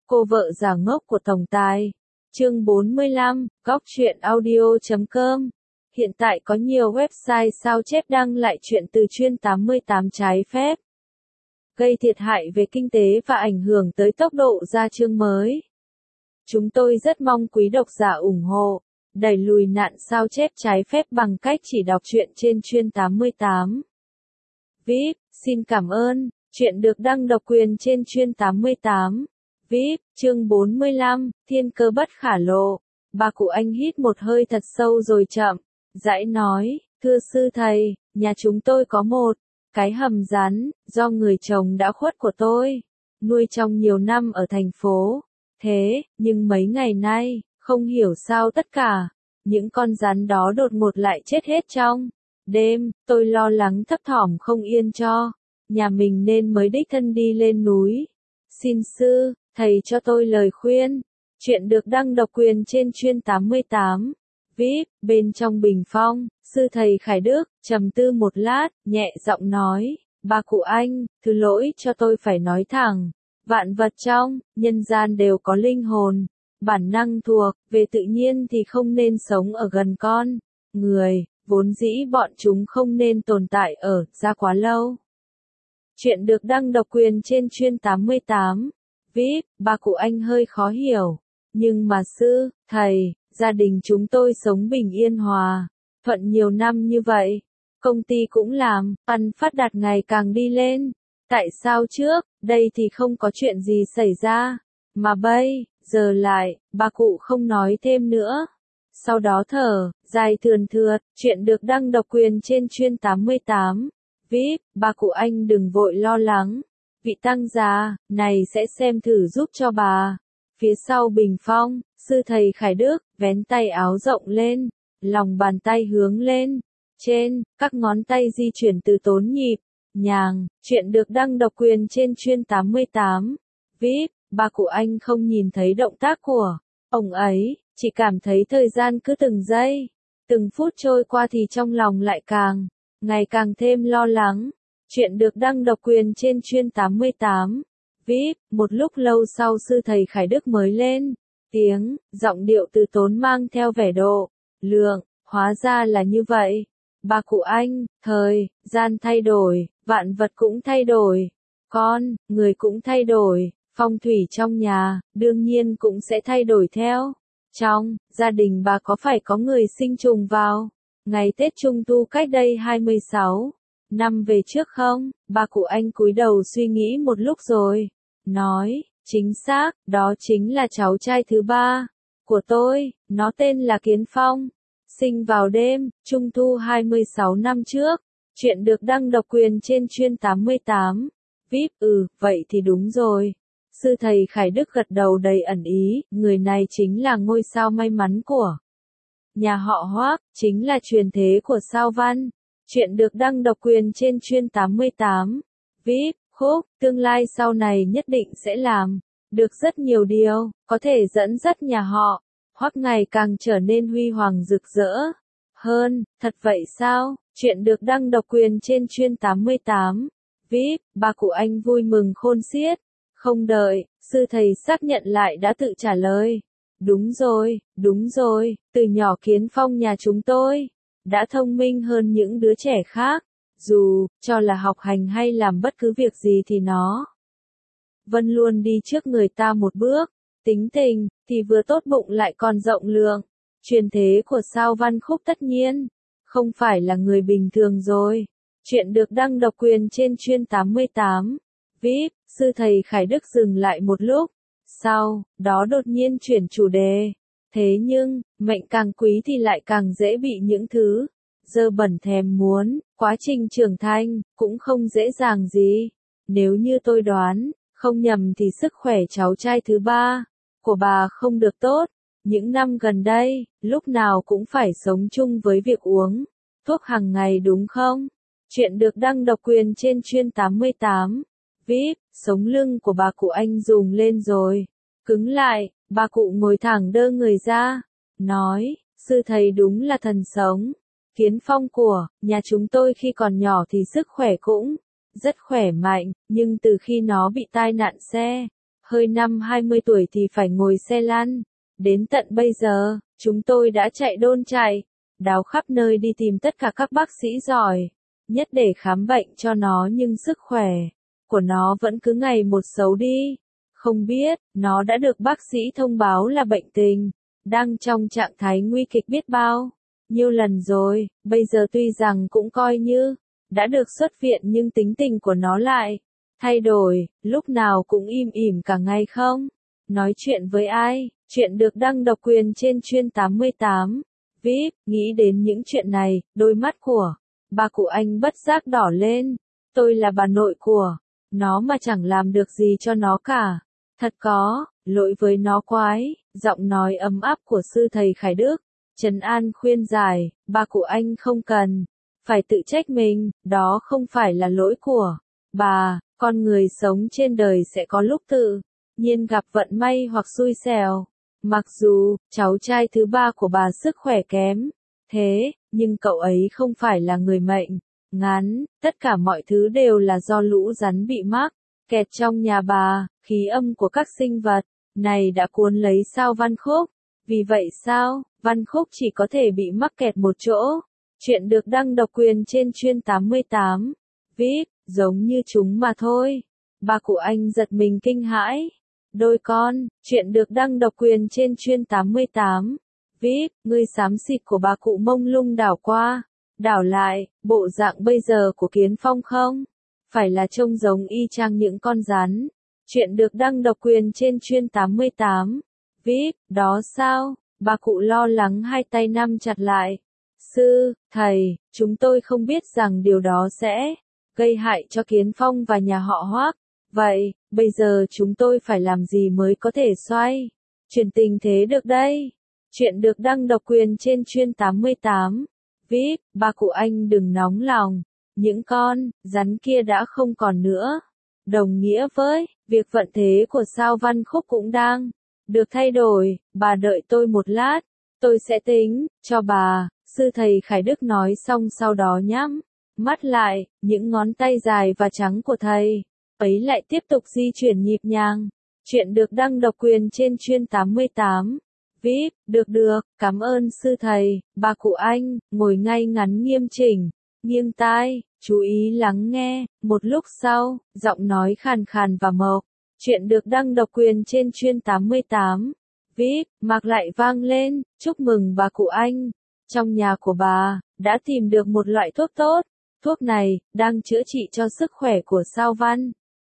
Cô vợ già ngốc của tổng tài. Chương 45, Góc truyện audio.com. Hiện tại có nhiều website sao chép đăng lại chuyện từ chuyên 88 trái phép, gây thiệt hại về kinh tế và ảnh hưởng tới tốc độ ra chương mới. Chúng tôi rất mong quý độc giả ủng hộ, đẩy lùi nạn sao chép trái phép bằng cách chỉ đọc truyện trên chuyên 88. VIP, xin cảm ơn. Truyện được đăng độc quyền trên chuyên 88. VIP, chương 45, thiên cơ bất khả lộ. Bà cụ Anh hít một hơi thật sâu rồi chậm rãi nói, thưa sư thầy, nhà chúng tôi có một cái hầm rắn, do người chồng đã khuất của tôi nuôi trong nhiều năm ở thành phố. Thế, nhưng mấy ngày nay, không hiểu sao tất cả những con rắn đó đột ngột lại chết hết trong đêm. Tôi lo lắng thấp thỏm không yên cho nhà mình nên mới đích thân đi lên núi. Xin sư thầy cho tôi lời khuyên. Chuyện được đăng độc quyền trên chuyên 88. VIP, bên trong bình phong, sư thầy Khải Đức trầm tư một lát, nhẹ giọng nói, bà cụ Anh, thứ lỗi cho tôi phải nói thẳng, vạn vật trong nhân gian đều có linh hồn, bản năng thuộc về tự nhiên thì không nên sống ở gần con người, vốn dĩ bọn chúng không nên tồn tại ở ra quá lâu. Chuyện được đăng độc quyền trên chuyên 88. VIP, bà cụ Anh hơi khó hiểu, nhưng mà sư thầy, gia đình chúng tôi sống bình yên hòa thuận nhiều năm như vậy, công ty cũng làm ăn phát đạt ngày càng đi lên, tại sao trước đây thì không có chuyện gì xảy ra, mà bây giờ lại? Bà cụ không nói thêm nữa, sau đó thở dài thườn thượt. Chuyện được đăng độc quyền trên chuyên 88. VIP, bà cụ Anh đừng vội lo lắng, vị tăng già này sẽ xem thử giúp cho bà. Phía sau bình phong, sư thầy Khải Đức vén tay áo rộng lên, lòng bàn tay hướng lên trên, các ngón tay di chuyển từ tốn nhịp nhàng. Chuyện được đăng độc quyền trên chuyên 88. VIP, bà cụ Anh không nhìn thấy động tác của ông ấy, chỉ cảm thấy thời gian cứ từng giây, từng phút trôi qua thì trong lòng lại ngày càng thêm lo lắng. Chuyện được đăng độc quyền trên chuyên 88. VIP, một lúc lâu sau sư thầy Khải Đức mới lên tiếng, giọng điệu từ tốn mang theo vẻ độ lượng, hóa ra là như vậy. Bà cụ Anh, thời gian thay đổi, vạn vật cũng thay đổi, người cũng thay đổi, phong thủy trong nhà, đương nhiên cũng sẽ thay đổi theo. Trong gia đình bà có phải có người sinh trùng vào ngày Tết Trung Thu cách đây 26 năm về trước không? Bà cụ Anh cúi đầu suy nghĩ một lúc rồi nói, chính xác, đó chính là cháu trai thứ ba của tôi, nó tên là Kiến Phong, sinh vào đêm Trung Thu 26 năm trước. Chuyện được đăng độc quyền trên chuyên 88. VIP, vậy thì đúng rồi. Sư thầy Khải Đức gật đầu đầy ẩn ý, người này chính là ngôi sao may mắn của nhà họ Hoác, chính là truyền thế của sao Văn. Chuyện được đăng độc quyền trên chuyên 88. VIP, khúc, tương lai sau này nhất định sẽ làm được rất nhiều điều, có thể dẫn dắt nhà họ Hoác ngày càng trở nên huy hoàng rực rỡ hơn. Thật vậy sao? Chuyện được đăng độc quyền trên chuyên 88. VIP, bà cụ Anh vui mừng khôn xiết, không đợi sư thầy xác nhận lại đã tự trả lời. Đúng rồi, từ nhỏ Kiến Phong nhà chúng tôi đã thông minh hơn những đứa trẻ khác, dù cho là học hành hay làm bất cứ việc gì thì nó vẫn luôn đi trước người ta một bước, tính tình thì vừa tốt bụng lại còn rộng lượng. Truyền thế của sao Văn Khúc tất nhiên không phải là người bình thường rồi. Chuyện được đăng độc quyền trên chuyên 88. VIP, sư thầy Khải Đức dừng lại một lúc, sau đó đột nhiên chuyển chủ đề. Thế nhưng, mệnh càng quý thì lại càng dễ bị những thứ dơ bẩn thèm muốn, quá trình trưởng thành cũng không dễ dàng gì. Nếu như tôi đoán không nhầm thì sức khỏe cháu trai thứ ba của bà không được tốt. Những năm gần đây, lúc nào cũng phải sống chung với việc uống thuốc hàng ngày đúng không? Chuyện được đăng độc quyền trên chuyên 88. VIP, sống lưng của bà cụ Anh rùng lên rồi cứng lại, bà cụ ngồi thẳng đơ người ra, nói, sư thầy đúng là thần sống. Kiến Phong của nhà chúng tôi khi còn nhỏ thì sức khỏe cũng rất khỏe mạnh, nhưng từ khi nó bị tai nạn xe hơi năm 20 tuổi thì phải ngồi xe lăn. Đến tận bây giờ, chúng tôi đã chạy đôn chạy, đáo khắp nơi đi tìm tất cả các bác sĩ giỏi, nhất để khám bệnh cho nó nhưng sức khỏe của nó vẫn cứ ngày một xấu đi. Không biết, nó đã được bác sĩ thông báo là bệnh tình, đang trong trạng thái nguy kịch biết bao nhiêu lần rồi, bây giờ tuy rằng cũng coi như đã được xuất viện nhưng tính tình của nó lại thay đổi, lúc nào cũng im ỉm cả ngày không nói chuyện với ai. Chuyện được đăng độc quyền trên Chuyên 88. VIP, nghĩ đến những chuyện này, đôi mắt của bà cụ Anh bất giác đỏ lên. Tôi là bà nội của nó mà chẳng làm được gì cho nó cả. Thật có lỗi với nó quái. Giọng nói ấm áp của sư thầy Khải Đức trấn an khuyên giải, bà cụ Anh không cần phải tự trách mình, đó không phải là lỗi của bà. Con người sống trên đời sẽ có lúc tự nhiên gặp vận may hoặc xui xẻo. Mặc dù cháu trai thứ ba của bà sức khỏe kém thế, nhưng cậu ấy không phải là người mệnh ngắn, tất cả mọi thứ đều là do lũ rắn bị mắc kẹt trong nhà bà. Khí âm của các sinh vật này đã cuốn lấy Sao Văn Khúc, vì vậy Sao Văn Khúc chỉ có thể bị mắc kẹt một chỗ. Chuyện được đăng độc quyền trên Chuyên 88. VIP, giống như chúng mà thôi. Bà cụ Anh giật mình kinh hãi. Đôi con, chuyện được đăng độc quyền trên Chuyên 88. VIP, ngươi xám xịt của bà cụ mông lung đảo qua, đảo lại, bộ dạng bây giờ của Kiến Phong không? Phải là trông giống y chang những con rắn. Chuyện được đăng độc quyền trên Chuyên 88. VIP, đó sao? Bà cụ lo lắng hai tay nắm chặt lại. Sư, thầy, chúng tôi không biết rằng điều đó sẽ gây hại cho Kiến Phong và nhà họ Hoác. Vậy, bây giờ chúng tôi phải làm gì mới có thể xoay chuyển tình thế được đây? Chuyện được đăng độc quyền trên Chuyên 88. VIP, bà cụ Anh đừng nóng lòng. Những con rắn kia đã không còn nữa. Đồng nghĩa với việc vận thế của Sao Văn Khúc cũng đang được thay đổi. Bà đợi tôi một lát, tôi sẽ tính cho bà. Sư thầy Khải Đức nói xong sau đó nhắm mắt lại, những ngón tay dài và trắng của thầy ấy lại tiếp tục di chuyển nhịp nhàng. Chuyện được đăng độc quyền trên Chuyên 88. VIP, được, cảm ơn sư thầy. Bà cụ Anh ngồi ngay ngắn nghiêm chỉnh, nghiêng tai, chú ý lắng nghe. Một lúc sau, giọng nói khàn khàn và mộc. Chuyện được đăng độc quyền trên Chuyên 88. VIP, mạc lại vang lên, chúc mừng bà cụ Anh. Trong nhà của bà đã tìm được một loại thuốc tốt. Thuốc này đang chữa trị cho sức khỏe của Sao Văn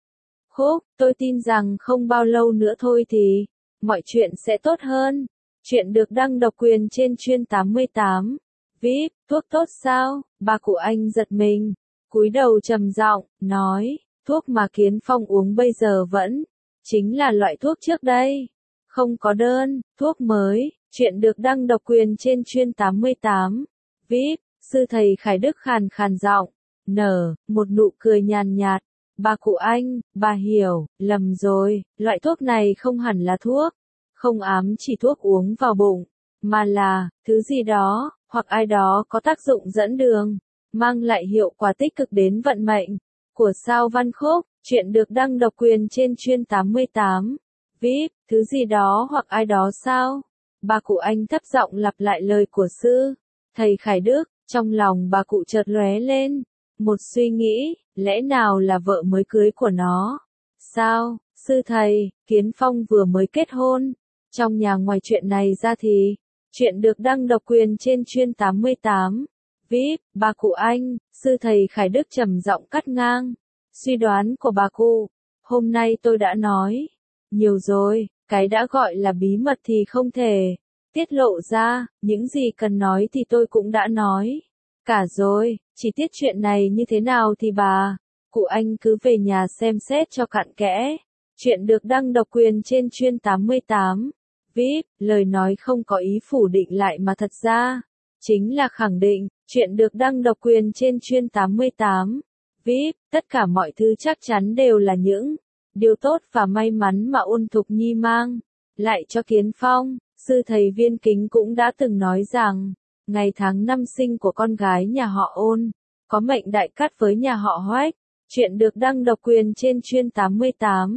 Khúc. Tôi tin rằng không bao lâu nữa thôi thì mọi chuyện sẽ tốt hơn. Chuyện được đăng độc quyền trên Chuyên 88. VIP, thuốc tốt sao? Bà cụ Anh giật mình, cúi đầu trầm giọng nói, thuốc mà Kiến Phong uống bây giờ vẫn chính là loại thuốc trước đây, không có đơn thuốc mới. Chuyện được đăng độc quyền trên Chuyên 88. VIP, sư thầy Khải Đức khàn khàn giọng nở một nụ cười nhàn nhạt. Bà cụ Anh, bà hiểu lầm rồi, loại thuốc này không hẳn là thuốc, không ám chỉ thuốc uống vào bụng, mà là thứ gì đó, hoặc ai đó có tác dụng dẫn đường, mang lại hiệu quả tích cực đến vận mệnh của Sao Văn Khúc. Chuyện được đăng độc quyền trên Chuyên 88. VIP, thứ gì đó hoặc ai đó sao? Bà cụ Anh thấp giọng lặp lại lời của sư thầy Khải Đức. Trong lòng bà cụ chợt lóe lên một suy nghĩ, lẽ nào là vợ mới cưới của nó? Sao, sư thầy, Kiến Phong vừa mới kết hôn. Trong nhà ngoài chuyện này ra thì, chuyện được đăng độc quyền trên Chuyên 88. VIP, bà cụ Anh, sư thầy Khải Đức trầm giọng cắt ngang suy đoán của bà cụ. Hôm nay tôi đã nói nhiều rồi, cái đã gọi là bí mật thì không thể tiết lộ ra, những gì cần nói thì tôi cũng đã nói cả rồi. Chi tiết chuyện này như thế nào thì bà cụ Anh cứ về nhà xem xét cho cặn kẽ. Chuyện được đăng độc quyền trên Chuyên 88. VIP, lời nói không có ý phủ định lại mà thật ra chính là khẳng định. Chuyện được đăng độc quyền trên Chuyên 88. VIP, tất cả mọi thứ chắc chắn đều là những điều tốt và may mắn mà Ôn Thục Nhi mang lại cho Kiến Phong. Sư thầy Viên Kính cũng đã từng nói rằng, ngày tháng năm sinh của con gái nhà họ Ôn có mệnh đại cát với nhà họ Hoách. Chuyện được đăng độc quyền trên Chuyên 88.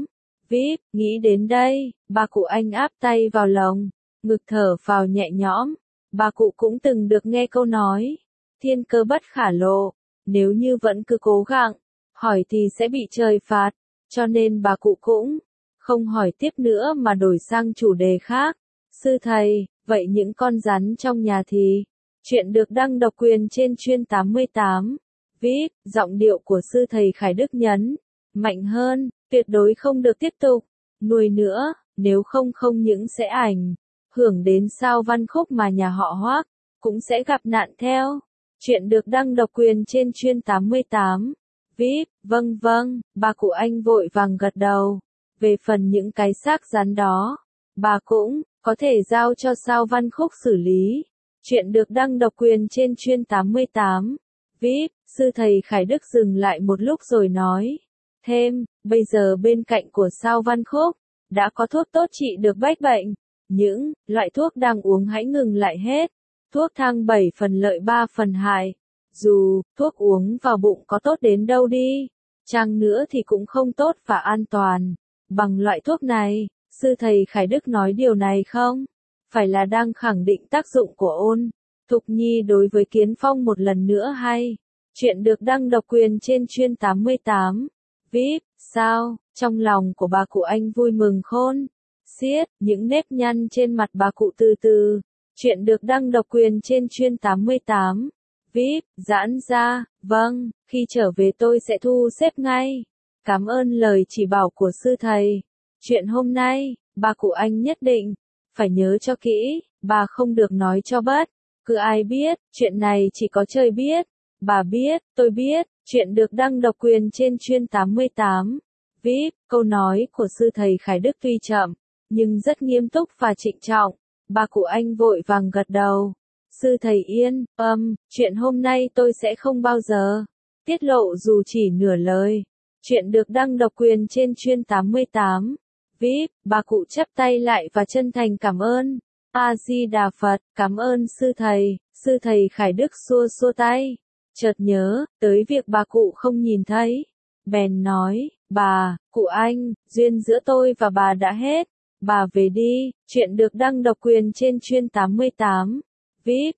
VIP, nghĩ đến đây, bà cụ anh áp tay vào lồng, ngực thở phào nhẹ nhõm. Bà cụ cũng từng được nghe câu nói, thiên cơ bất khả lộ, nếu như vẫn cứ cố gắng, hỏi thì sẽ bị trời phạt, cho nên bà cụ cũng không hỏi tiếp nữa mà đổi sang chủ đề khác. Sư thầy, vậy những con rắn trong nhà thì? Chuyện được đăng độc quyền trên chuyên 88. VIP, giọng điệu của sư thầy Khải Đức nhấn mạnh hơn, tuyệt đối không được tiếp tục nuôi nữa, nếu không không những sẽ ảnh hưởng đến sao văn khúc mà nhà họ Hoác cũng sẽ gặp nạn theo. Chuyện được đăng độc quyền trên chuyên 88. VIP, vâng vâng, bà cụ anh vội vàng gật đầu. Về phần những cái xác rắn đó, bà cũng có thể giao cho sao văn khúc xử lý. Chuyện được đăng độc quyền trên chuyên 88. VIP, sư thầy Khải Đức dừng lại một lúc rồi nói thêm, bây giờ bên cạnh của sao văn khúc đã có thuốc tốt trị được bách bệnh. Những loại thuốc đang uống hãy ngừng lại hết. Thuốc thang 7 phần lợi 3 phần hại. Dù thuốc uống vào bụng có tốt đến đâu đi, chăng nữa thì cũng không tốt và an toàn bằng loại thuốc này. Sư thầy Khải Đức nói điều này không phải là đang khẳng định tác dụng của Ôn Thục Nhi đối với Kiến Phong một lần nữa hay? Chuyện được đăng độc quyền trên chuyên 88. VIP, sao? Trong lòng của bà cụ anh vui mừng khôn xiết, những nếp nhăn trên mặt bà cụ từ từ. Chuyện được đăng độc quyền trên chuyên 88. VIP, giãn ra, vâng, khi trở về tôi sẽ thu xếp ngay. Cảm ơn lời chỉ bảo của sư thầy. Chuyện hôm nay, bà cụ anh nhất định phải nhớ cho kỹ, bà không được nói cho bất cứ ai biết, chuyện này chỉ có trời biết. Bà biết, tôi biết, chuyện được đăng độc quyền trên chuyên 88. VIP, câu nói của sư thầy Khải Đức tuy chậm, nhưng rất nghiêm túc và trịnh trọng. Bà cụ anh vội vàng gật đầu. Sư thầy yên, chuyện hôm nay tôi sẽ không bao giờ tiết lộ dù chỉ nửa lời. Chuyện được đăng độc quyền trên chuyên 88. VIP, bà cụ chắp tay lại và chân thành cảm ơn. A-di-đà Phật, cảm ơn sư thầy Khải Đức xua xua tay. Chợt nhớ tới việc bà cụ không nhìn thấy, bèn nói, cụ anh, duyên giữa tôi và bà đã hết. Bà về đi. Chuyện được đăng độc quyền trên chuyên 88. VIP,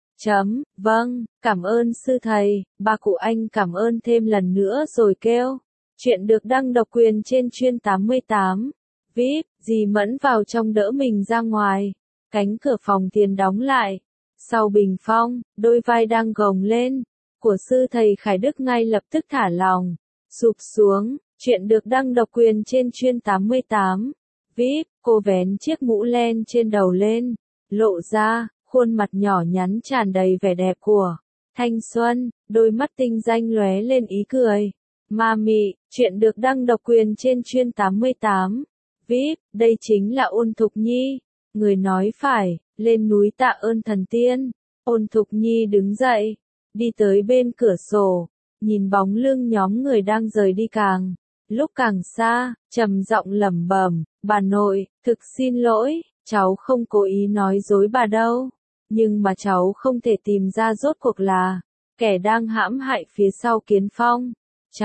vâng, cảm ơn sư thầy. Bà cụ anh cảm ơn thêm lần nữa rồi kêu. Chuyện được đăng độc quyền trên chuyên 88. VIP, dì Mẫn vào trong đỡ mình ra ngoài. Cánh cửa phòng tiền đóng lại. Sau bình phong, đôi vai đang gồng lên của sư thầy Khải Đức ngay lập tức thả lỏng, sụp xuống. Chuyện được đăng độc quyền trên chuyên 88. VIP, cô vén chiếc mũ len trên đầu lên, lộ ra khuôn mặt nhỏ nhắn tràn đầy vẻ đẹp của thanh xuân, đôi mắt tinh danh lóe lên ý cười ma mị. Chuyện được đăng độc quyền trên chuyên 88. VIP, đây chính là Ôn Thục Nhi. Người nói phải, lên núi tạ ơn thần tiên. Ôn Thục Nhi đứng dậy, đi tới bên cửa sổ, nhìn bóng lưng nhóm người đang rời đi càng lúc càng xa, trầm giọng lẩm bẩm, bà nội, thực xin lỗi, cháu không cố ý nói dối bà đâu, nhưng mà cháu không thể tìm ra rốt cuộc là kẻ đang hãm hại phía sau Kiến Phong.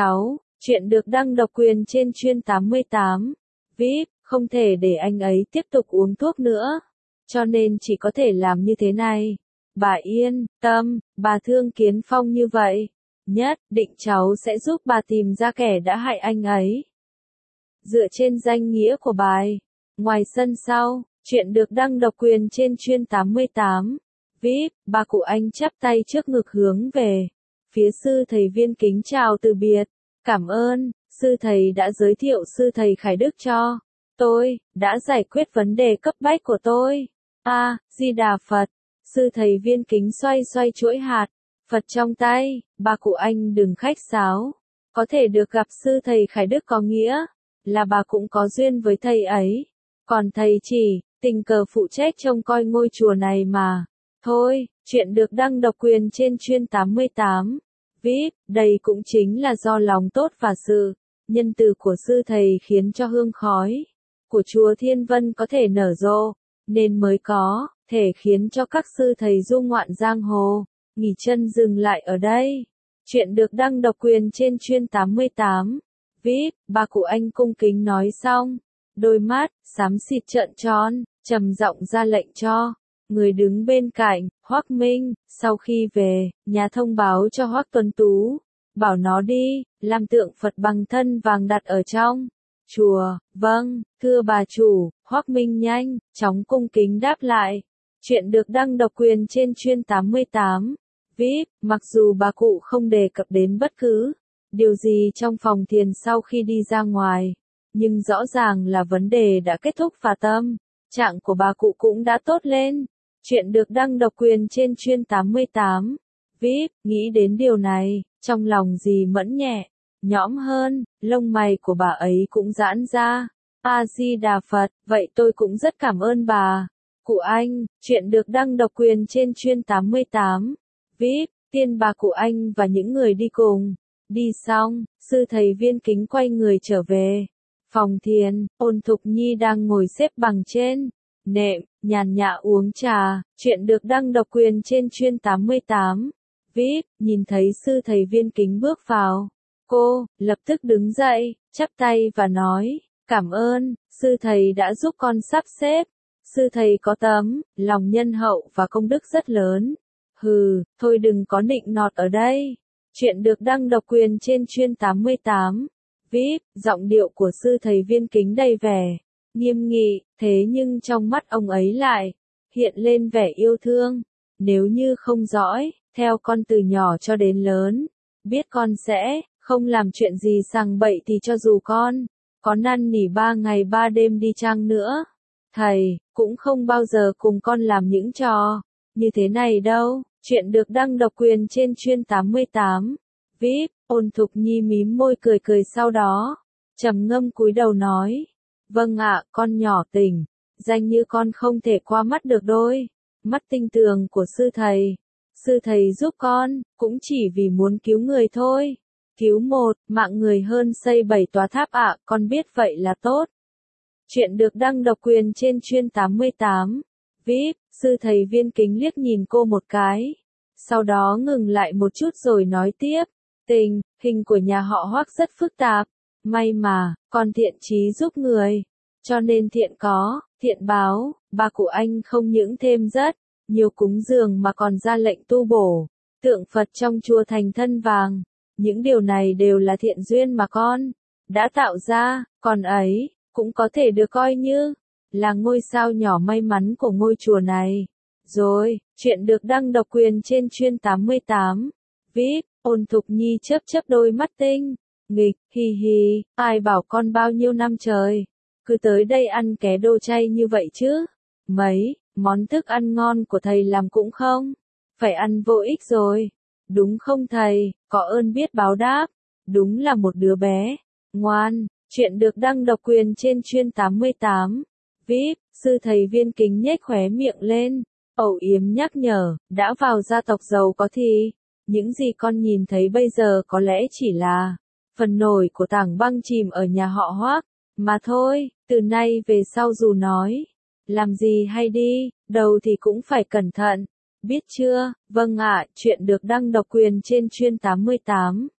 Chuyện được đăng độc quyền trên chuyên 88. VIP, không thể để anh ấy tiếp tục uống thuốc nữa, cho nên chỉ có thể làm như thế này. Bà yên tâm, bà thương Kiến Phong như vậy, nhất định cháu sẽ giúp bà tìm ra kẻ đã hại anh ấy. Dựa trên danh nghĩa của bài, ngoài sân sau, chuyện được đăng độc quyền trên chuyên 88. VIP, bà cụ anh chắp tay trước ngực hướng về phía sư thầy Viên kính chào từ biệt. Cảm ơn, sư thầy đã giới thiệu sư thầy Khải Đức cho tôi, đã giải quyết vấn đề cấp bách của tôi. A-di-đà Phật. Sư thầy Viên kính xoay xoay chuỗi hạt Phật trong tay. Bà cụ anh đừng khách sáo, có thể được gặp sư thầy Khải Đức có nghĩa là bà cũng có duyên với thầy ấy, còn thầy chỉ tình cờ phụ trách trông coi ngôi chùa này mà thôi. Chuyện được đăng độc quyền trên chuyên 88. VIP, đây cũng chính là do lòng tốt và sự nhân từ của sư thầy khiến cho hương khói của chùa Thiên Vân có thể nở rộ, nên mới có thể khiến cho các sư thầy du ngoạn giang hồ nghỉ chân dừng lại ở đây. Chuyện được đăng độc quyền trên chuyên 88. VIP, bà cụ anh cung kính nói xong, đôi mắt xám xịt trợn tròn, trầm giọng ra lệnh cho người đứng bên cạnh, Hoắc Minh, sau khi về, nhà thông báo cho Hoắc Tuấn Tú, bảo nó đi, làm tượng Phật bằng thân vàng đặt ở trong chùa. Vâng, thưa bà chủ. Hoắc Minh nhanh chóng cung kính đáp lại. Chuyện được đăng độc quyền trên Chuyên 88 VIP. Mặc dù bà cụ không đề cập đến bất cứ điều gì trong phòng thiền sau khi đi ra ngoài, nhưng rõ ràng là vấn đề đã kết thúc và tâm trạng của bà cụ cũng đã tốt lên. Chuyện được đăng độc quyền trên Chuyên 88 VIP. Nghĩ đến điều này, trong lòng dì Mẫn nhẹ nhõm hơn, lông mày của bà ấy cũng giãn ra. A Di Đà Phật, vậy tôi cũng rất cảm ơn bà. Cụ Anh. Chuyện được đăng độc quyền trên Chuyên 88 VIP. Tiên bà cụ Anh và những người đi cùng. Đi xong, sư thầy Viên Kính quay người trở về phòng thiền. Ôn Thục Nhi đang ngồi xếp bằng trên nệm, nhàn nhã uống trà. Chuyện được đăng độc quyền trên Chuyên 88 VIP. Nhìn thấy sư thầy Viên Kính bước vào, cô lập tức đứng dậy, chắp tay và nói, cảm ơn, sư thầy đã giúp con sắp xếp. Sư thầy có tấm lòng nhân hậu và công đức rất lớn. Hừ, thôi đừng có nịnh nọt ở đây. Chuyện được đăng độc quyền trên Chuyên 88 VIP. Giọng điệu của sư thầy Viên Kính đầy vẻ nghiêm nghị, thế nhưng trong mắt ông ấy lại hiện lên vẻ yêu thương. Nếu như không dõi theo con từ nhỏ cho đến lớn, biết con sẽ không làm chuyện gì sằng bậy thì cho dù con có năn nỉ 3 ngày 3 đêm đi chăng nữa, thầy cũng không bao giờ cùng con làm những trò như thế này đâu. Chuyện được đăng độc quyền trên Chuyên 88 VIP. Ôn Thục Nhi mím môi cười cười, sau đó trầm ngâm cúi đầu nói, vâng ạ, con nhỏ tình danh như con không thể qua mắt được đôi mắt tinh tường của sư thầy. Sư thầy giúp con cũng chỉ vì muốn cứu người thôi. Cứu một mạng người hơn xây 7 tòa tháp ạ, con biết vậy là tốt. Chuyện được đăng độc quyền trên Chuyên 88 VIP. Sư thầy Viên Kính liếc nhìn cô một cái, sau đó ngừng lại một chút rồi nói tiếp, tình hình của nhà họ Hoắc rất phức tạp, may mà con thiện chí giúp người, cho nên thiện có thiện báo. Bà cụ Anh không những thêm rất nhiều cúng dường mà còn ra lệnh tu bổ tượng Phật trong chùa thành thân vàng. Những điều này đều là thiện duyên mà con đã tạo ra, còn ấy cũng có thể được coi như là ngôi sao nhỏ may mắn của ngôi chùa này. Rồi, chuyện được đăng độc quyền trên Chuyên 88 VIP. Ôn Thục Nhi chớp chớp đôi mắt tinh nghịch, hi hi, ai bảo con bao nhiêu năm trời cứ tới đây ăn ké đồ chay như vậy chứ. Mấy món thức ăn ngon của thầy làm cũng không phải ăn vô ích rồi, đúng không thầy? Có ơn biết báo đáp, đúng là một đứa bé ngoan. Chuyện được đăng độc quyền trên Chuyên 88 VIP. Sư thầy Viên Kính nhếch khóe miệng lên, âu yếm nhắc nhở, đã vào gia tộc giàu có thì những gì con nhìn thấy bây giờ có lẽ chỉ là phần nổi của tảng băng chìm ở nhà họ Hoắc mà thôi. Từ nay về sau dù nói làm gì hay đi đâu thì cũng phải cẩn thận, biết chưa? Vâng ạ. Chuyện được đăng độc quyền trên Chuyên 88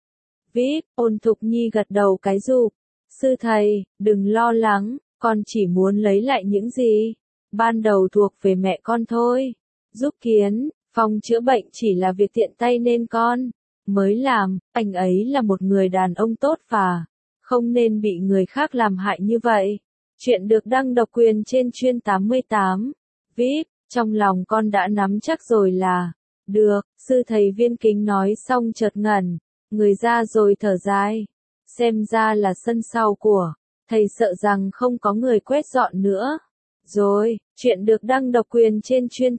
VIP. Ôn Thục Nhi gật đầu cái rụp, sư thầy đừng lo lắng, con chỉ muốn lấy lại những gì ban đầu thuộc về mẹ con thôi. Giúp Kiến Phong chữa bệnh chỉ là việc tiện tay nên con mới làm. Anh ấy là một người đàn ông tốt và không nên bị người khác làm hại như vậy. Chuyện được đăng độc quyền trên Chuyên 88 VIP. Trong lòng con đã nắm chắc rồi là được. Sư thầy Viên Kính nói xong chợt ngẩn người ra rồi thở dài, xem ra là sân sau của thầy sợ rằng không có người quét dọn nữa rồi. Chuyện được đăng độc quyền trên Chuyên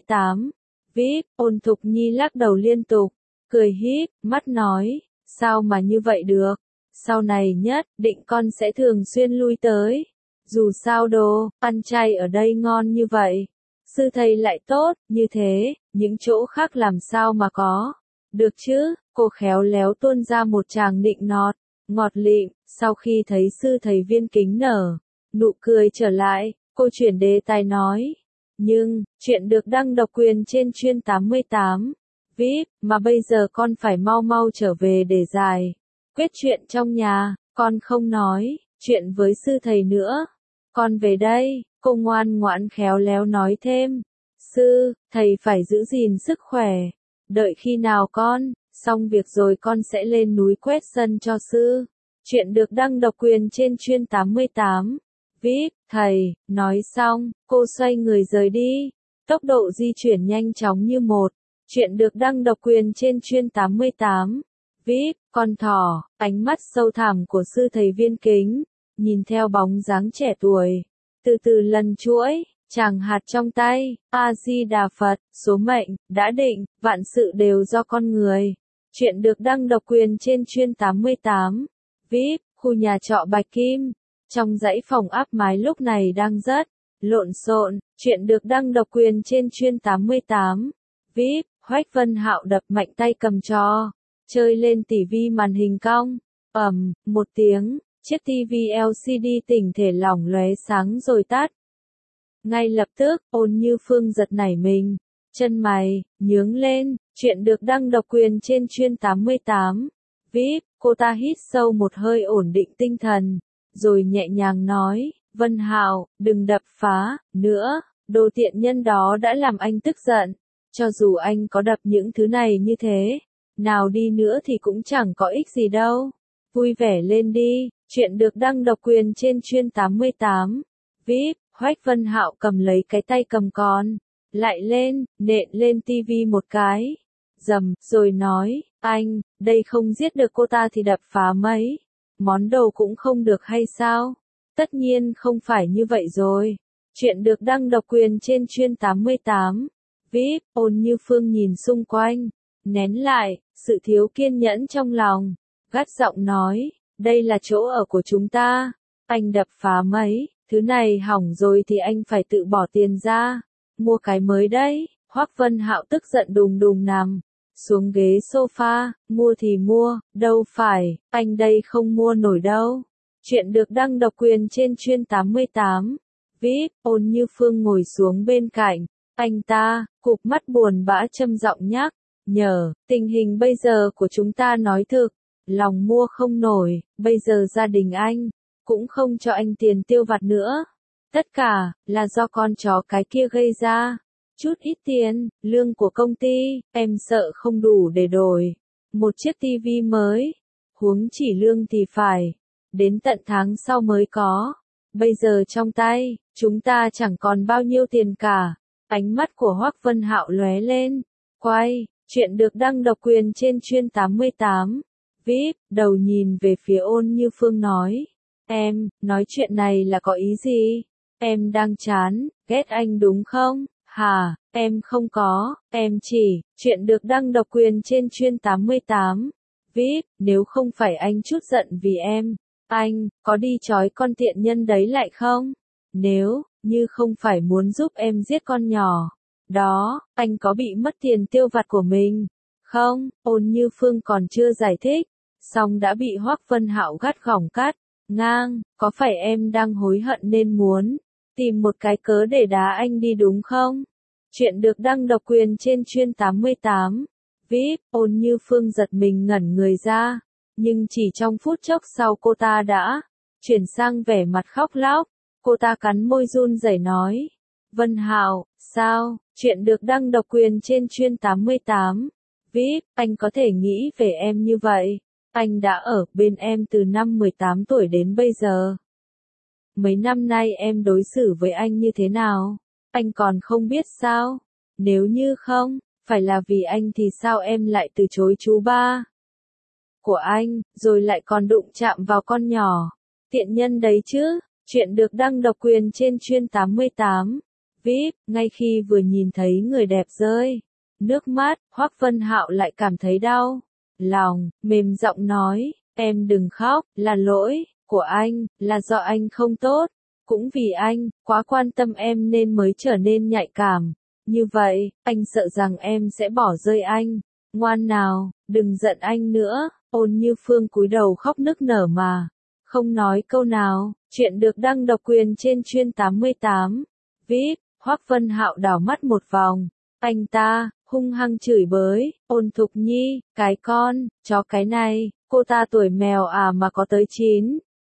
88 VIP. Ôn Thục Nhi lắc đầu liên tục, cười híp mắt nói, sao mà như vậy được, sau này nhất định con sẽ thường xuyên lui tới, dù sao đồ ăn chay ở đây ngon như vậy, sư thầy lại tốt như thế, những chỗ khác làm sao mà có được chứ. Cô khéo léo tuôn ra một tràng nịnh nọt ngọt lịm. Sau khi thấy sư thầy Viên Kính nở nụ cười trở lại, cô chuyển đề tài nói, nhưng chuyện được đăng độc quyền trên Chuyên 88 VIP mà bây giờ con phải mau mau trở về để giải quyết chuyện trong nhà. Con không nói chuyện với sư thầy nữa. Con về đây, cô ngoan ngoãn khéo léo nói thêm. Sư, thầy phải giữ gìn sức khỏe. Đợi khi nào con, xong việc rồi con sẽ lên núi quét sân cho sư. Chuyện được đăng độc quyền trên chuyên 88. VIP, thầy, nói xong, cô xoay người rời đi. Tốc độ di chuyển nhanh chóng như một. Chuyện được đăng độc quyền trên chuyên 88. VIP, con thỏ, ánh mắt sâu thẳm của sư thầy viên kính, nhìn theo bóng dáng trẻ tuổi. Từ từ lần chuỗi, tràng hạt trong tay, A-di-đà Phật, số mệnh, đã định, vạn sự đều do con người. Chuyện được đăng độc quyền trên chuyên 88. VIP, khu nhà trọ Bạch Kim. Trong dãy phòng áp mái lúc này đang rất lộn xộn, chuyện được đăng độc quyền trên chuyên 88. VIP, Hoách Vân Hạo đập mạnh tay cầm trò, chơi lên tivi màn hình cong. Một tiếng, chiếc tivi LCD tỉnh thể lỏng lóe sáng rồi tắt. Ngay lập tức, Ôn Như Phương giật nảy mình, chân mày nhướng lên, chuyện được đăng độc quyền trên chuyên 88. VIP, cô ta hít sâu một hơi ổn định tinh thần, rồi nhẹ nhàng nói, Vân Hạo, đừng đập phá nữa, đồ tiện nhân đó đã làm anh tức giận. Cho dù anh có đập những thứ này như thế, nào đi nữa thì cũng chẳng có ích gì đâu. Vui vẻ lên đi, chuyện được đăng độc quyền trên chuyên 88. VIP, Hoách Vân Hạo cầm lấy cái tay cầm con, lại lên, nện lên tivi một cái. Dầm, rồi nói, anh, đây không giết được cô ta thì đập phá mấy món đồ cũng không được hay sao? Tất nhiên không phải như vậy rồi. Chuyện được đăng độc quyền trên chuyên 88. VIP, Ôn Như Phương nhìn xung quanh, nén lại sự thiếu kiên nhẫn trong lòng, gắt giọng nói, đây là chỗ ở của chúng ta, anh đập phá mấy thứ này hỏng rồi thì anh phải tự bỏ tiền ra, mua cái mới đấy. Hoắc Vân Hạo tức giận đùng đùng nằm xuống ghế sofa, mua thì mua, đâu phải, anh đây không mua nổi đâu. Chuyện được đăng độc quyền trên chuyên 88. VIP, Ôn Như Phương ngồi xuống bên cạnh anh ta, cụp mắt buồn bã châm giọng nhắc nhở, tình hình bây giờ của chúng ta nói thực, lòng mua không nổi, bây giờ gia đình anh cũng không cho anh tiền tiêu vặt nữa. Tất cả là do con chó cái kia gây ra. Chút ít tiền, lương của công ty, em sợ không đủ để đổi một chiếc tivi mới. Huống chỉ lương thì phải đến tận tháng sau mới có. Bây giờ trong tay, chúng ta chẳng còn bao nhiêu tiền cả. Ánh mắt của Hoắc Vân Hạo lóe lên. Quay, chuyện được đăng độc quyền trên chuyên 88. VIP, đầu nhìn về phía Ôn Như Phương nói. Em, nói chuyện này là có ý gì? Em đang chán, ghét anh đúng không? Hả, em không có, em chỉ, chuyện được đăng độc quyền trên chuyên 88. VIP, nếu không phải anh chút giận vì em, anh, có đi trói con tiện nhân đấy lại không? Nếu, như không phải muốn giúp em giết con nhỏ, đó, anh có bị mất tiền tiêu vặt của mình, không? Ôn Như Phương còn chưa giải thích, xong đã bị Hoắc Vân Hạo gắt gỏng cắt ngang, có phải em đang hối hận nên muốn tìm một cái cớ để đá anh đi đúng không? Chuyện được đăng độc quyền trên chuyên 88. VIP, Ôn Như Phương giật mình ngẩn người ra, nhưng chỉ trong phút chốc sau cô ta đã chuyển sang vẻ mặt khóc lóc. Cô ta cắn môi run rẩy nói, Vân Hạo, sao? Chuyện được đăng độc quyền trên chuyên 88. VIP, anh có thể nghĩ về em như vậy. Anh đã ở bên em từ năm 18 tuổi đến bây giờ. Mấy năm nay em đối xử với anh như thế nào? Anh còn không biết sao? Nếu như không, phải là vì anh thì sao em lại từ chối chú ba của anh, rồi lại còn đụng chạm vào con nhỏ tiện nhân đấy chứ? Chuyện được đăng độc quyền trên chuyên 88. VIP, ngay khi vừa nhìn thấy người đẹp rơi nước mắt, Hoắc Vân Hạo lại cảm thấy đau lòng, mềm giọng nói, em đừng khóc, là lỗi của anh, là do anh không tốt, cũng vì anh quá quan tâm em nên mới trở nên nhạy cảm. Như vậy, anh sợ rằng em sẽ bỏ rơi anh. Ngoan nào, đừng giận anh nữa. Ôn Như Phương cúi đầu khóc nức nở mà không nói câu nào. Chuyện được đăng độc quyền trên chuyên 88. VIP, Hoắc Vân Hạo đảo mắt một vòng. Anh ta hung hăng chửi bới, Ôn Thục Nhi, cái con chó cái này, cô ta tuổi mèo à mà có tới 9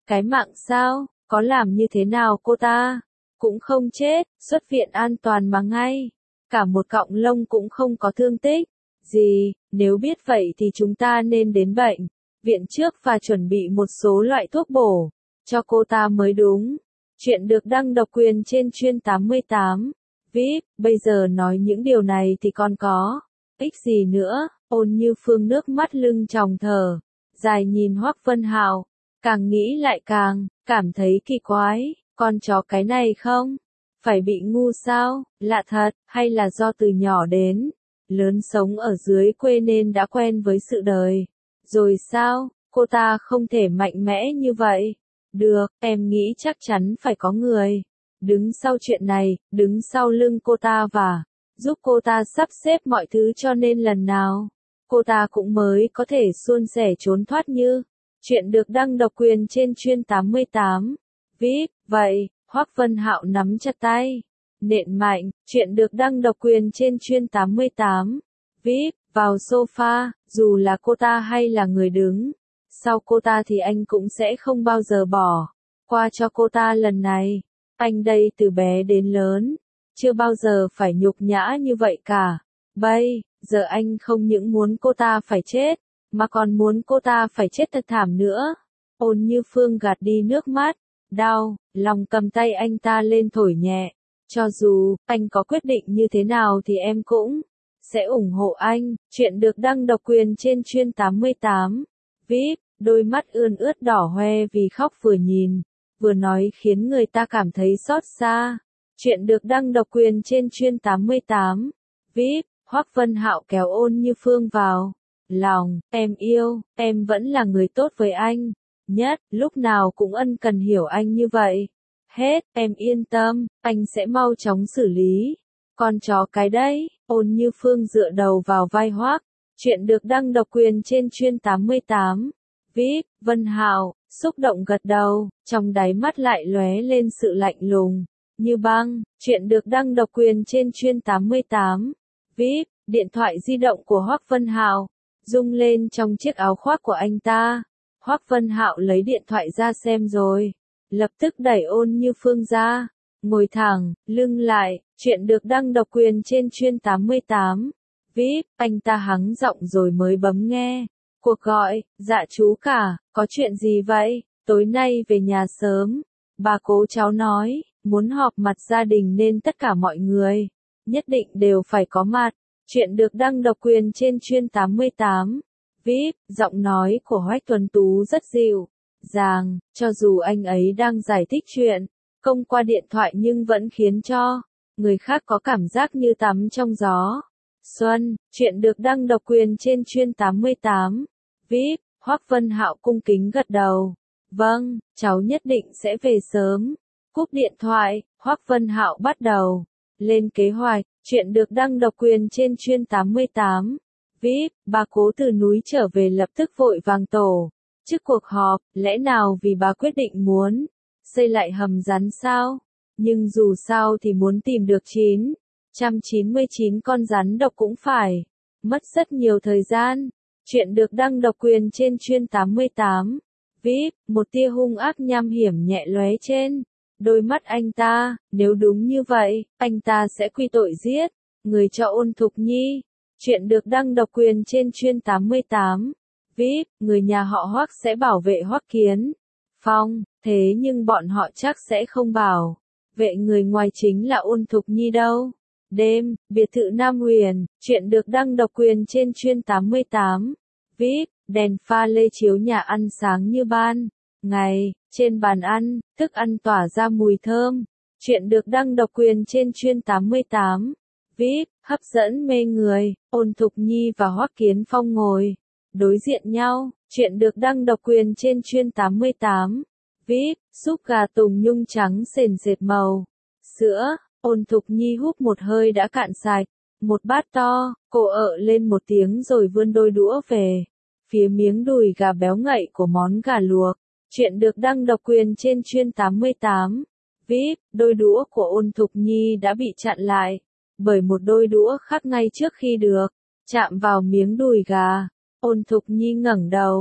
Cái mạng sao, có làm như thế nào cô ta? Cũng không chết, xuất viện an toàn mà ngay. Cả một cọng lông cũng không có thương tích. Gì, nếu biết vậy thì chúng ta nên đến bệnh viện trước và chuẩn bị một số loại thuốc bổ cho cô ta mới đúng. Chuyện được đăng độc quyền trên Chuyên 88. VIP, bây giờ nói những điều này thì còn có ích gì nữa? Ôn Như Phương nước mắt lưng tròng thở dài nhìn Hoắc Vân Hạo, càng nghĩ lại càng cảm thấy kỳ quái, con chó cái này không phải bị ngu sao? Lạ thật, hay là do từ nhỏ đến lớn sống ở dưới quê nên đã quen với sự đời rồi sao? Cô ta không thể mạnh mẽ như vậy. Được, em nghĩ chắc chắn phải có người đứng sau chuyện này, đứng sau lưng cô ta và giúp cô ta sắp xếp mọi thứ cho nên lần nào cô ta cũng mới có thể suôn sẻ trốn thoát như. Chuyện được đăng độc quyền trên Chuyên 88. VIP, vậy, Hoắc Vân Hạo nắm chặt tay, nện mạnh, chuyện được đăng độc quyền trên Chuyên 88. VIP, vào sofa, dù là cô ta hay là người đứng sau cô ta thì anh cũng sẽ không bao giờ bỏ qua cho cô ta lần này. Anh đây từ bé đến lớn, chưa bao giờ phải nhục nhã như vậy cả. Bây giờ anh không những muốn cô ta phải chết, mà còn muốn cô ta phải chết thật thảm nữa. Ôn Như Phương gạt đi nước mắt, đau, lòng cầm tay anh ta lên thổi nhẹ. Cho dù anh có quyết định như thế nào thì em cũng sẽ ủng hộ anh. Chuyện được đăng độc quyền trên Chuyên 88. VIP, đôi mắt ươn ướt đỏ hoe vì khóc vừa nhìn vừa nói khiến người ta cảm thấy xót xa. Chuyện được đăng độc quyền trên Chuyên 88. VIP, Hoắc Vân Hạo kéo Ôn Như Phương vào lòng, em yêu, em vẫn là người tốt với anh nhất, lúc nào cũng ân cần hiểu anh như vậy. Hết, em yên tâm, anh sẽ mau chóng xử lý con chó cái đấy. Ôn Như Phương dựa đầu vào vai Hoắc. Chuyện được đăng độc quyền trên Chuyên 88. VIP, Vân Hạo xúc động gật đầu, trong đáy mắt lại lóe lên sự lạnh lùng như băng. Chuyện được đăng độc quyền trên Chuyên 88. VIP, điện thoại di động của Hoắc Vân Hạo rung lên trong chiếc áo khoác của anh ta. Hoắc Vân Hạo lấy điện thoại ra xem rồi lập tức đẩy Ôn Như Phương ra, ngồi thẳng lưng lại. Chuyện được đăng độc quyền trên Chuyên 88. VIP, anh ta hắng giọng rồi mới bấm nghe cuộc gọi. Dạ chú cả, có chuyện gì vậy? Tối nay về nhà sớm, bà cố cháu nói muốn họp mặt gia đình nên tất cả mọi người nhất định đều phải có mặt. Chuyện được đăng độc quyền trên Chuyên 88. VIP, giọng nói của Hoắc Tuấn Tú rất dịu dàng, cho dù anh ấy đang giải thích chuyện công qua điện thoại nhưng vẫn khiến cho người khác có cảm giác như tắm trong gió xuân. Chuyện được đăng độc quyền trên Chuyên 88. VIP, Hoắc Vân Hạo cung kính gật đầu. Vâng, cháu nhất định sẽ về sớm. Cúp điện thoại, Hoắc Vân Hạo bắt đầu lên kế hoạch. Chuyện được đăng độc quyền trên Chuyên 88. VIP, bà cố từ núi trở về lập tức vội vàng tổ chức cuộc họp. Lẽ nào vì bà quyết định muốn xây lại hầm rắn sao? Nhưng dù sao thì muốn tìm được 999 con rắn độc cũng phải mất rất nhiều thời gian. Chuyện được đăng độc quyền trên Chuyên 88. VIP, một tia hung ác nham hiểm nhẹ lóe trên đôi mắt anh ta. Nếu đúng như vậy, anh ta sẽ quy tội giết người cho Ôn Thục Nhi. Chuyện được đăng độc quyền trên Chuyên 88. VIP, người nhà họ Hoắc sẽ bảo vệ Hoắc Kiến Phong, thế nhưng bọn họ chắc sẽ không bảo vệ người ngoài chính là Ôn Thục Nhi đâu. Đêm, biệt thự Nam Huyền. Chuyện được đăng độc quyền trên Chuyên 88. VIP, đèn pha lê chiếu nhà ăn sáng như ban ngày. Trên bàn ăn, thức ăn tỏa ra mùi thơm. Chuyện được đăng độc quyền trên Chuyên 88. VIP, hấp dẫn mê người. Ôn Thục Nhi và Hoắc Kiến Phong ngồi đối diện nhau. Chuyện được đăng độc quyền trên Chuyên 88. VIP, súp gà tùng nhung trắng sền sệt màu sữa. Ôn Thục Nhi húp một hơi đã cạn sạch một bát to. Cô ợ lên một tiếng rồi vươn đôi đũa về phía miếng đùi gà béo ngậy của món gà luộc. Chuyện được đăng độc quyền trên Chuyên 88. VIP, đôi đũa của Ôn Thục Nhi đã bị chặn lại bởi một đôi đũa khác ngay trước khi được chạm vào miếng đùi gà. Ôn Thục Nhi ngẩng đầu,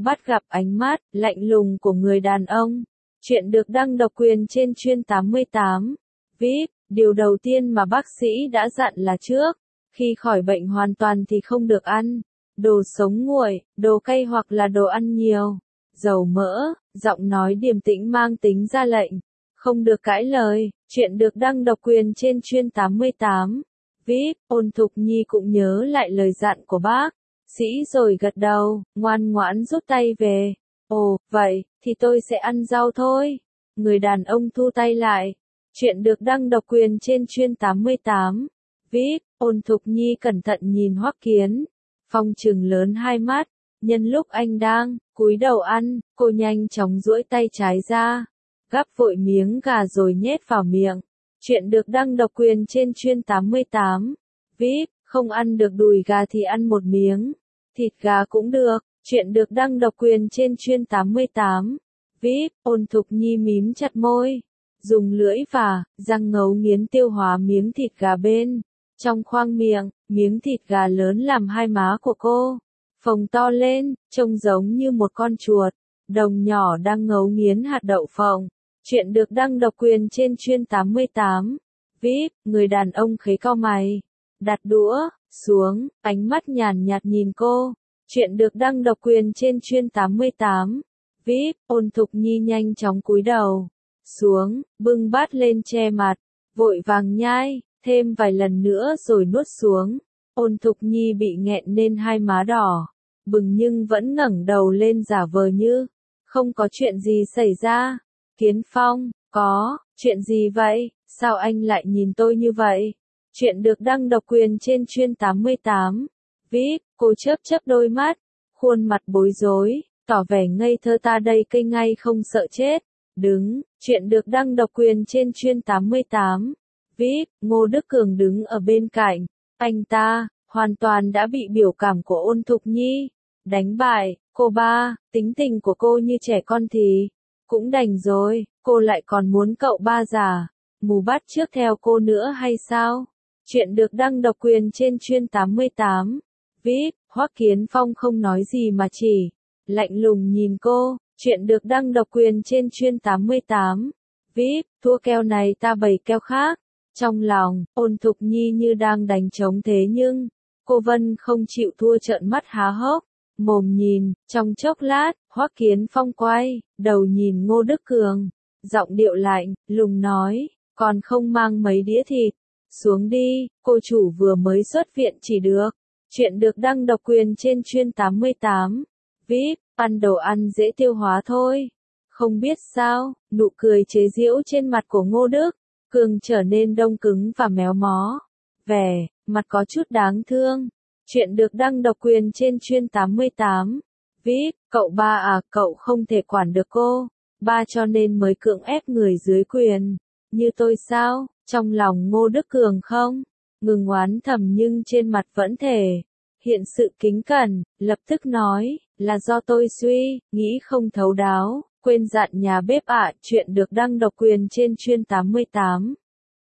Bắt gặp ánh mắt lạnh lùng của người đàn ông. Chuyện được đăng độc quyền trên Chuyên 88. VIP, điều đầu tiên mà bác sĩ đã dặn là trước khi khỏi bệnh hoàn toàn thì không được ăn đồ sống nguội, đồ cay hoặc là đồ ăn nhiều dầu mỡ. Giọng nói điềm tĩnh mang tính ra lệnh, không được cãi lời. Chuyện được đăng độc quyền trên Chuyên 88. VIP, Ôn Thục Nhi cũng nhớ lại lời dặn của bác sĩ rồi gật đầu, ngoan ngoãn rút tay về. Ồ, vậy thì tôi sẽ ăn rau thôi. Người đàn ông thu tay lại. Chuyện được đăng độc quyền trên Chuyên 88. VIP, Ôn Thục Nhi cẩn thận nhìn Hoắc Kiến Phong trừng lớn hai mắt. Nhân lúc anh đang cúi đầu ăn, cô nhanh chóng duỗi tay trái ra, gắp vội miếng gà rồi nhét vào miệng. Chuyện được đăng độc quyền trên Chuyên 88. VIP, không ăn được đùi gà thì ăn một miếng thịt gà cũng được. Chuyện được đăng độc quyền trên Chuyên 88. VIP, Ôn Thục Nhi mím chặt môi, dùng lưỡi và răng ngấu nghiến tiêu hóa miếng thịt gà bên trong khoang miệng. Miếng thịt gà lớn làm hai má của cô phồng to lên, trông giống như một con chuột đồng nhỏ đang ngấu nghiến hạt đậu phộng. Chuyện được đăng độc quyền trên Chuyên 88. VIP, người đàn ông khấy cau mày, đặt đũa xuống, ánh mắt nhàn nhạt nhìn cô. Chuyện được đăng độc quyền trên Chuyên 88. VIP, Ôn Thục Nhi nhanh chóng cúi đầu xuống, bưng bát lên che mặt, vội vàng nhai thêm vài lần nữa rồi nuốt xuống. Ôn Thục Nhi bị nghẹn nên hai má đỏ bừng nhưng vẫn ngẩng đầu lên giả vờ như không có chuyện gì xảy ra. Kiến Phong, có chuyện gì vậy? Sao anh lại nhìn tôi như vậy? Chuyện được đăng độc quyền trên Chuyên 88. VIP, cô chớp chớp đôi mắt, khuôn mặt bối rối, tỏ vẻ ngây thơ. Ta đây cây ngay không sợ chết. Đứng, chuyện được đăng độc quyền trên Chuyên 88. VIP, Ngô Đức Cường đứng ở bên cạnh. Anh ta hoàn toàn đã bị biểu cảm của Ôn Thục Nhi đánh bại. Cô ba, tính tình của cô như trẻ con thì cũng đành rồi, cô lại còn muốn cậu ba già mù bắt chước theo cô nữa hay sao? Chuyện được đăng độc quyền trên Chuyên 88. VIP, Hoắc Kiến Phong không nói gì mà chỉ lạnh lùng nhìn cô. Chuyện được đăng độc quyền trên Chuyên 88. VIP, thua keo này ta bày keo khác. Trong lòng, Ôn Thục Nhi như đang đánh trống thế nhưng cô Vân không chịu thua, trợn mắt há hốc mồm nhìn. Trong chốc lát, Hoắc Kiến Phong quay đầu nhìn Ngô Đức Cường, giọng điệu lạnh lùng nói, còn không mang mấy đĩa thịt xuống đi, cô chủ vừa mới xuất viện chỉ được. Chuyện được đăng độc quyền trên Chuyên 88. VIP, ăn đồ ăn dễ tiêu hóa thôi. Không biết sao, nụ cười chế giễu trên mặt của Ngô Đức Cường trở nên đông cứng và méo mó, vẻ mặt có chút đáng thương. Chuyện được đăng độc quyền trên Chuyên 88. VIP, cậu ba à, cậu không thể quản được cô ba cho nên mới cưỡng ép người dưới quyền như tôi sao? Trong lòng Ngô Đức Cường không ngừng oán thầm nhưng trên mặt vẫn thể hiện sự kính cẩn, lập tức nói, là do tôi suy nghĩ không thấu đáo, quên dặn nhà bếp ạ. Chuyện được đăng độc quyền trên Chuyên 88.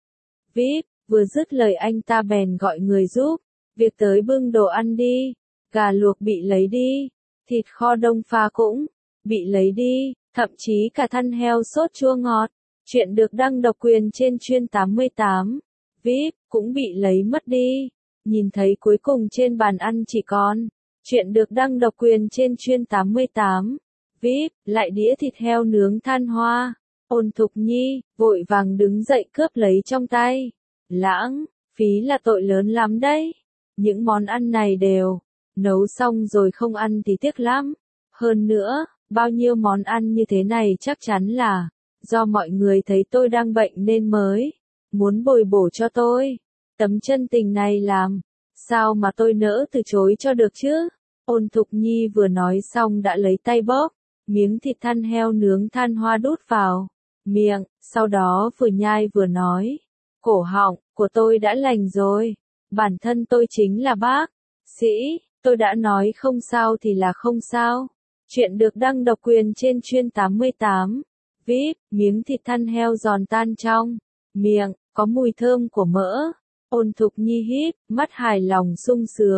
VIP, vừa dứt lời anh ta bèn gọi người giúp việc tới bưng đồ ăn đi. Gà luộc bị lấy đi, thịt kho đông pha cũng bị lấy đi, thậm chí cả thân heo sốt chua ngọt. Chuyện được đăng độc quyền trên Chuyên 88. VIP, cũng bị lấy mất đi. Nhìn thấy cuối cùng trên bàn ăn chỉ còn chuyện được đăng độc quyền trên Chuyên 88. VIP, lại đĩa thịt heo nướng than hoa. Ôn Thục Nhi vội vàng đứng dậy cướp lấy trong tay. Lãng phí là tội lớn lắm đấy. Những món ăn này đều nấu xong rồi không ăn thì tiếc lắm. Hơn nữa, bao nhiêu món ăn như thế này chắc chắn là do mọi người thấy tôi đang bệnh nên mới muốn bồi bổ cho tôi. Tấm chân tình này làm sao mà tôi nỡ từ chối cho được chứ? Ôn Thục Nhi vừa nói xong đã lấy tay bóp miếng thịt than heo nướng than hoa đút vào miệng, sau đó vừa nhai vừa nói, cổ họng của tôi đã lành rồi. Bản thân tôi chính là bác sĩ, tôi đã nói không sao thì là không sao. Chuyện được đăng độc quyền trên Chuyên 88. VIP, miếng thịt than heo giòn tan trong miệng, có mùi thơm của mỡ. Ôn Thục Nhi híp mắt hài lòng sung sướng,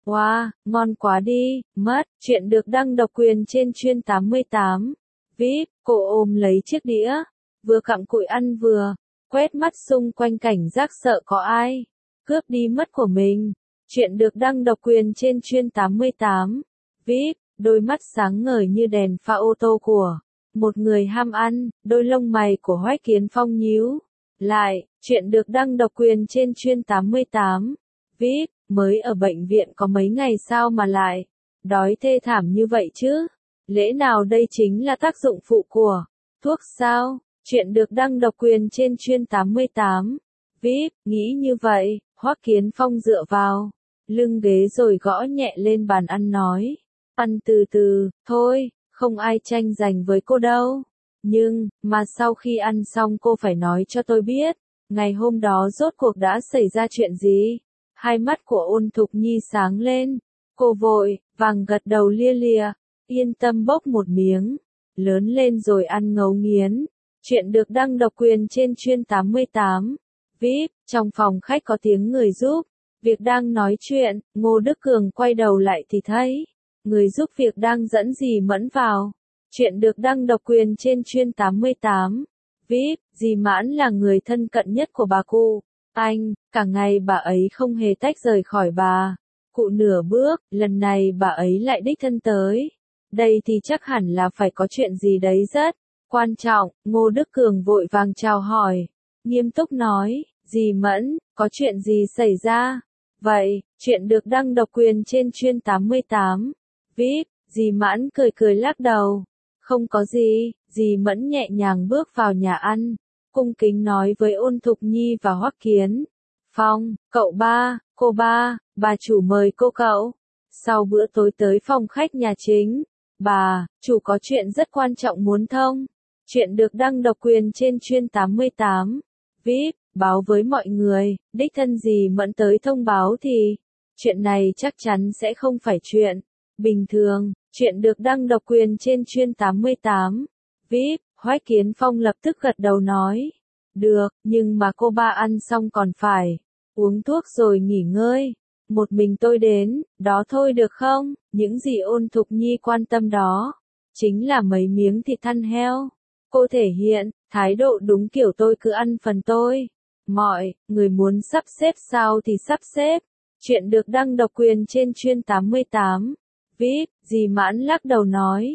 Wow, ngon quá đi, mất. Chuyện được đăng độc quyền trên Chuyên 88. VIP, cô ôm lấy chiếc đĩa, vừa cặm cụi ăn vừa quét mắt xung quanh cảnh giác sợ có ai cướp đi mất của mình. Chuyện được đăng độc quyền trên Chuyên 88. VIP, đôi mắt sáng ngời như đèn pha ô tô của một người ham ăn, đôi lông mày của Hoắc Kiến Phong nhíu lại. Chuyện được đăng độc quyền trên Chuyên 88. VIP, mới ở bệnh viện có mấy ngày sao mà lại đói thê thảm như vậy chứ? Lẽ nào đây chính là tác dụng phụ của thuốc sao? Chuyện được đăng độc quyền trên Chuyên 88. VIP, nghĩ như vậy, Hoắc Kiến Phong dựa vào lưng ghế rồi gõ nhẹ lên bàn ăn nói. Ăn từ từ, thôi, không ai tranh giành với cô đâu. Nhưng, mà sau khi ăn xong cô phải nói cho tôi biết, ngày hôm đó rốt cuộc đã xảy ra chuyện gì? Hai mắt của Ôn Thục Nhi sáng lên. Cô vội vàng gật đầu lia lịa, yên tâm bốc một miếng, lớn lên rồi ăn ngấu nghiến. Chuyện được đăng độc quyền trên Chuyên 88. VIP, trong phòng khách có tiếng người giúp việc đang nói chuyện, Ngô Đức Cường quay đầu lại thì thấy người giúp việc đang dẫn dì Mẫn vào. Chuyện được đăng độc quyền trên Chuyên 88. VIP, dì Mãn là người thân cận nhất của bà cụ. Anh, cả ngày bà ấy không hề tách rời khỏi bà cụ nửa bước, lần này bà ấy lại đích thân tới. Đây thì chắc hẳn là phải có chuyện gì đấy rất quan trọng. Ngô Đức Cường vội vàng chào hỏi, nghiêm túc nói, dì Mẫn, có chuyện gì xảy ra? Vậy, chuyện được đăng độc quyền trên Chuyên 88. VIP, dì Mãn cười cười lắc đầu. Không có gì, dì Mẫn nhẹ nhàng bước vào nhà ăn, cung kính nói với Ôn Thục Nhi và Hoắc Kiến Phong, cậu ba, cô ba, bà chủ mời cô cậu. Sau bữa tối tới phòng khách nhà chính, bà, chủ có chuyện rất quan trọng muốn thông. Chuyện được đăng độc quyền trên Chuyên 88. VIP, báo với mọi người, đích thân dì Mẫn tới thông báo thì, chuyện này chắc chắn sẽ không phải chuyện bình thường. Chuyện được đăng độc quyền trên Chuyên 88. VIP, Hoắc Kiến Phong lập tức gật đầu nói. Được, nhưng mà cô ba ăn xong còn phải uống thuốc rồi nghỉ ngơi. Một mình tôi đến, đó thôi được không? Những gì Ôn Thục Nhi quan tâm đó chính là mấy miếng thịt thăn heo. Cô thể hiện thái độ đúng kiểu tôi cứ ăn phần tôi. Mọi người muốn sắp xếp sao thì sắp xếp. Chuyện được đăng độc quyền trên Chuyên 88. VIP, dì Mãn lắc đầu nói.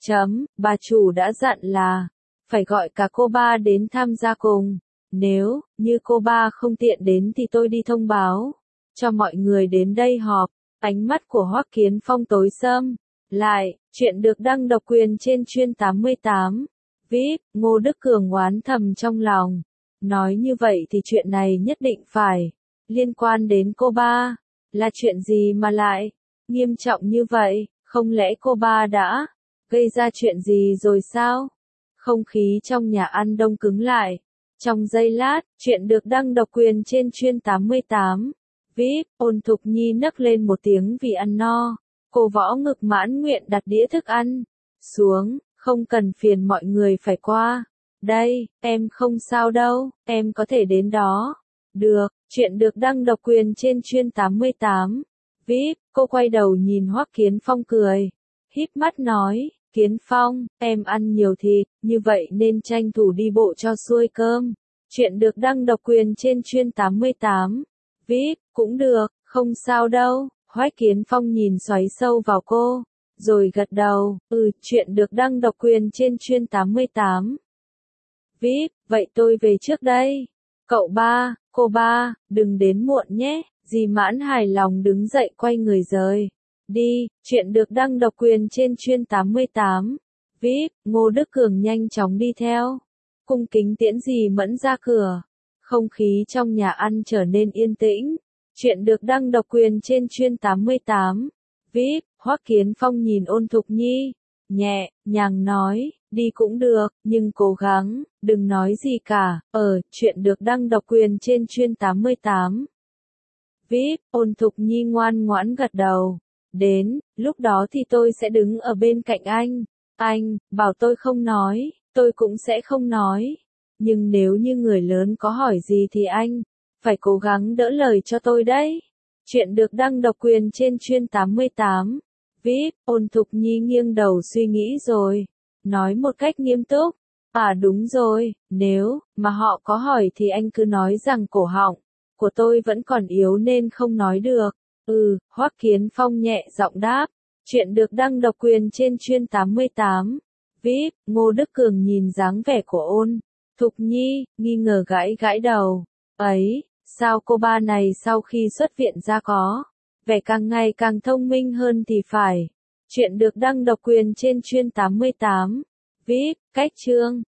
Bà chủ đã dặn là phải gọi cả cô ba đến tham gia cùng. Nếu như cô ba không tiện đến thì tôi đi thông báo cho mọi người đến đây họp. Ánh mắt của Hoắc Kiến Phong tối sầm lại. Chuyện được đăng độc quyền trên Chuyên 88. VIP, Ngô Đức Cường oán thầm trong lòng. Nói như vậy thì chuyện này nhất định phải liên quan đến cô ba. Là chuyện gì mà lại nghiêm trọng như vậy? Không lẽ cô ba đã gây ra chuyện gì rồi sao? Không khí trong nhà ăn đông cứng lại. Trong giây lát, chuyện được đăng độc quyền trên Chuyên 88. VIP, Ôn Thục Nhi nấc lên một tiếng vì ăn no. Cô võ ngực mãn nguyện đặt đĩa thức ăn xuống, không cần phiền mọi người phải qua. Đây, em không sao đâu, em có thể đến đó. Được, chuyện được đăng độc quyền trên Chuyên 88. VIP, cô quay đầu nhìn Hoắc Kiến Phong cười. Híp mắt nói, Kiến Phong, em ăn nhiều thịt, như vậy nên tranh thủ đi bộ cho xuôi cơm. Chuyện được đăng độc quyền trên Chuyên 88. VIP, cũng được, không sao đâu. Hoắc Kiến Phong nhìn xoáy sâu vào cô, rồi gật đầu, chuyện được đăng độc quyền trên Chuyên 88. VIP, vậy tôi về trước đây. Cậu ba, cô ba, đừng đến muộn nhé. Dì Mãn hài lòng đứng dậy quay người rời đi. Chuyện được đăng độc quyền trên Chuyên 88. VIP, Ngô Đức Cường nhanh chóng đi theo, cung kính tiễn dì Mẫn ra cửa. Không khí trong nhà ăn trở nên yên tĩnh. Chuyện được đăng độc quyền trên Chuyên 88. VIP, Hoắc Kiến Phong nhìn Ôn Thục Nhi, nhẹ nhàng nói, đi cũng được, nhưng cố gắng đừng nói gì cả. Chuyện được đăng độc quyền trên Chuyên 88. VIP, Ôn Thục Nhi ngoan ngoãn gật đầu. Đến lúc đó thì tôi sẽ đứng ở bên cạnh anh. Anh bảo tôi không nói, tôi cũng sẽ không nói. Nhưng nếu như người lớn có hỏi gì thì anh phải cố gắng đỡ lời cho tôi đấy. Chuyện được đăng độc quyền trên chuyên 88. VIP, Ôn Thục Nhi nghiêng đầu suy nghĩ rồi. Nói một cách nghiêm túc. À đúng rồi, nếu mà họ có hỏi thì anh cứ nói rằng cổ họng của tôi vẫn còn yếu nên không nói được. Hoắc Kiến Phong nhẹ giọng đáp. Chuyện được đăng độc quyền trên chuyên 88. VIP, Ngô Đức Cường nhìn dáng vẻ của Ôn Thục Nhi, nghi ngờ gãi gãi đầu. Ấy, sao cô ba này sau khi xuất viện ra có vẻ càng ngày càng thông minh hơn thì phải. Chuyện được đăng độc quyền trên chuyên 88. VIP, cách chương.